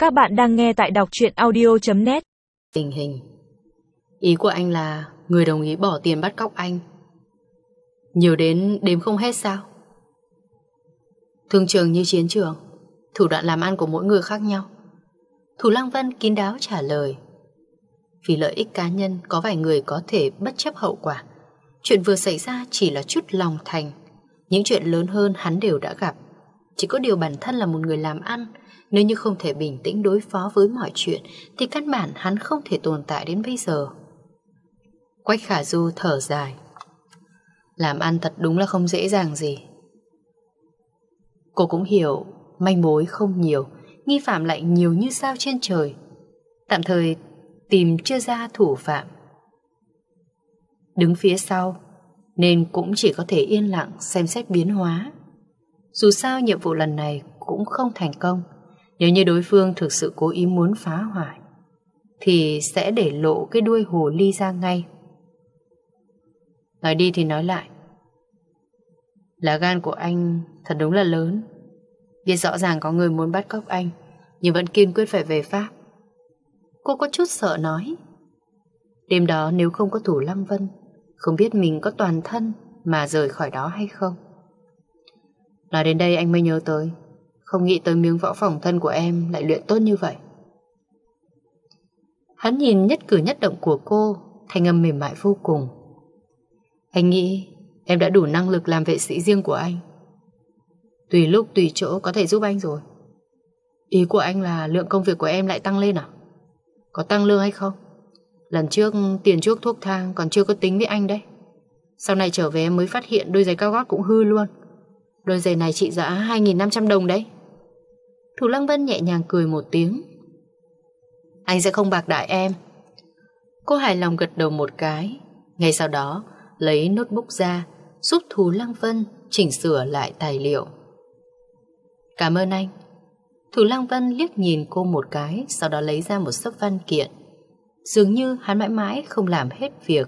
Các bạn đang nghe tại đọc truyện audio.net. Tình hình. Ý của anh là người đồng ý bỏ tiền bắt cóc anh nhiều đến đếm không hết sao? Thương trường như chiến trường, thủ đoạn làm ăn của mỗi người khác nhau. Thủ Lăng Vân kín đáo trả lời. Vì lợi ích cá nhân, có vài người có thể bất chấp hậu quả. Chuyện vừa xảy ra chỉ là chút lòng thành. Những chuyện lớn hơn hắn đều đã gặp. Chỉ có điều bản thân là một người làm ăn, nếu như không thể bình tĩnh đối phó với mọi chuyện thì căn bản hắn không thể tồn tại đến bây giờ. Quách Khả Du thở dài. Làm ăn thật đúng là không dễ dàng gì. Cô cũng hiểu manh mối không nhiều, nghi phạm lại nhiều như sao trên trời. Tạm thời tìm chưa ra thủ phạm. Đứng phía sau nên cũng chỉ có thể yên lặng xem xét biến hóa. Dù sao nhiệm vụ lần này cũng không thành công. Nếu như đối phương thực sự cố ý muốn phá hoại thì sẽ để lộ cái đuôi hồ ly ra ngay. Nói đi thì nói lại, lá gan của anh thật đúng là lớn. Biết rõ ràng có người muốn bắt cóc anh nhưng vẫn kiên quyết phải về Pháp. Cô có chút sợ nói. Đêm đó nếu không có Thủ Lăng Vân, không biết mình có toàn thân mà rời khỏi đó hay không. Nói đến đây anh mới nhớ tới, không nghĩ tới miếng võ phòng thân của em lại luyện tốt như vậy. Hắn nhìn nhất cử nhất động của cô, thanh âm mềm mại vô cùng. Anh nghĩ em đã đủ năng lực làm vệ sĩ riêng của anh. Tùy lúc tùy chỗ có thể giúp anh rồi. Ý của anh là lượng công việc của em lại tăng lên à? Có tăng lương hay không? Lần trước tiền chuốc thuốc thang còn chưa có tính với anh đấy. Sau này trở về em mới phát hiện đôi giày cao gót cũng hư luôn. Đôi giày này trị giá 2.500 đồng đấy. Thủ Lăng Vân nhẹ nhàng cười một tiếng. Anh sẽ không bạc đãi em. Cô hài lòng gật đầu một cái. Ngay sau đó lấy notebook ra, giúp Thủ Lăng Vân chỉnh sửa lại tài liệu. Cảm ơn anh. Thủ Lăng Vân liếc nhìn cô một cái, sau đó lấy ra một xấp văn kiện. Dường như hắn mãi mãi không làm hết việc.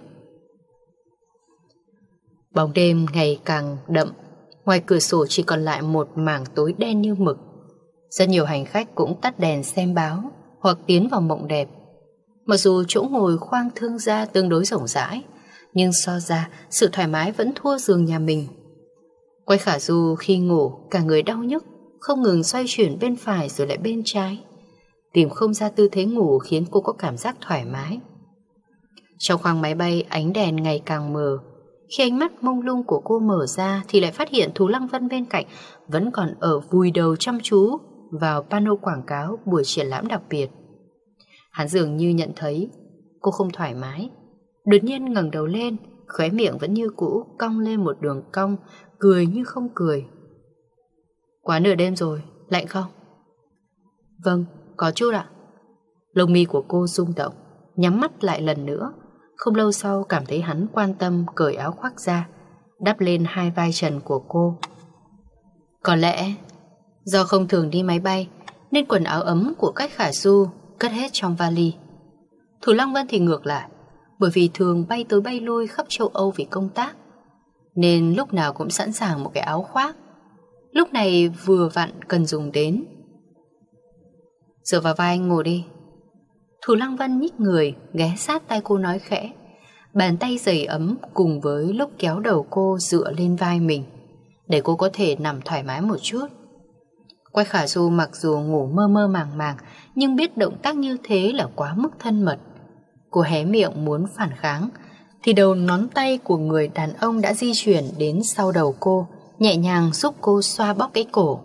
Bóng đêm ngày càng đậm. Ngoài cửa sổ chỉ còn lại một mảng tối đen như mực. Rất nhiều hành khách cũng tắt đèn xem báo hoặc tiến vào mộng đẹp. Mặc dù chỗ ngồi khoang thương gia tương đối rộng rãi, nhưng so ra sự thoải mái vẫn thua giường nhà mình. Quách Khả Du khi ngủ cả người đau nhức, không ngừng xoay chuyển bên phải rồi lại bên trái. Tìm không ra tư thế ngủ khiến cô có cảm giác thoải mái. Trong khoang máy bay ánh đèn ngày càng mờ. Khi ánh mắt mông lung của cô mở ra thì lại phát hiện Thủ Lăng Vân bên cạnh vẫn còn ở vùi đầu chăm chú vào pano quảng cáo buổi triển lãm đặc biệt. Hắn dường như nhận thấy cô không thoải mái, đột nhiên ngẩng đầu lên, khóe miệng vẫn như cũ cong lên một đường cong, cười như không cười. Quá nửa đêm rồi, lạnh không? Vâng, có chút ạ. Lông mi của cô rung động, nhắm mắt lại lần nữa. Không lâu sau cảm thấy hắn quan tâm cởi áo khoác ra, đắp lên hai vai trần của cô. Có lẽ do không thường đi máy bay nên quần áo ấm của Quách Khả Du cất hết trong vali. Thủ Lăng Vân thì ngược lại, bởi vì thường bay tới bay lui khắp châu Âu vì công tác nên lúc nào cũng sẵn sàng một cái áo khoác. Lúc này vừa vặn cần dùng đến. Dựa vào vai anh ngồi đi. Thủ Lăng Vân nhích người ghé sát tay cô nói khẽ. Bàn tay dày ấm cùng với lúc kéo đầu cô dựa lên vai mình để cô có thể nằm thoải mái một chút. Quách Khả Du mặc dù ngủ mơ mơ màng màng nhưng biết động tác như thế là quá mức thân mật. Cô hé miệng muốn phản kháng thì đầu ngón tay của người đàn ông đã di chuyển đến sau đầu cô, nhẹ nhàng giúp cô xoa bóp cái cổ.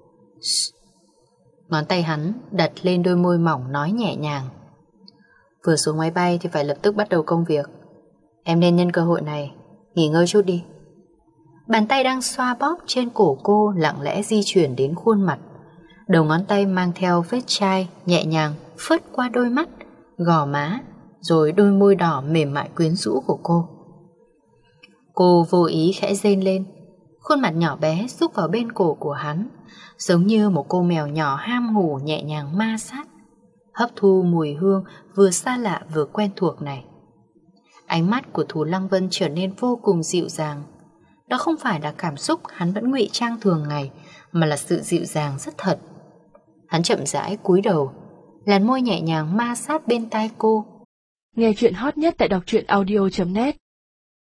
Ngón tay hắn đặt lên đôi môi mỏng nói nhẹ nhàng. Vừa xuống máy bay thì phải lập tức bắt đầu công việc. Em nên nhân cơ hội này nghỉ ngơi chút đi. Bàn tay đang xoa bóp trên cổ cô lặng lẽ di chuyển đến khuôn mặt. Đầu ngón tay mang theo vết chai nhẹ nhàng phớt qua đôi mắt, gò má, rồi đôi môi đỏ mềm mại quyến rũ của cô. Cô vô ý khẽ rên lên. Khuôn mặt nhỏ bé rúc vào bên cổ của hắn, giống như một cô mèo nhỏ ham ngủ nhẹ nhàng ma sát, hấp thu mùi hương vừa xa lạ vừa quen thuộc này. Ánh mắt của Thủ Lăng Vân trở nên vô cùng dịu dàng. Đó không phải là cảm xúc hắn vẫn ngụy trang thường ngày, mà là sự dịu dàng rất thật. Hắn chậm rãi cúi đầu, làn môi nhẹ nhàng ma sát bên tai cô. Nghe chuyện hot nhất tại đọc truyện audio.net.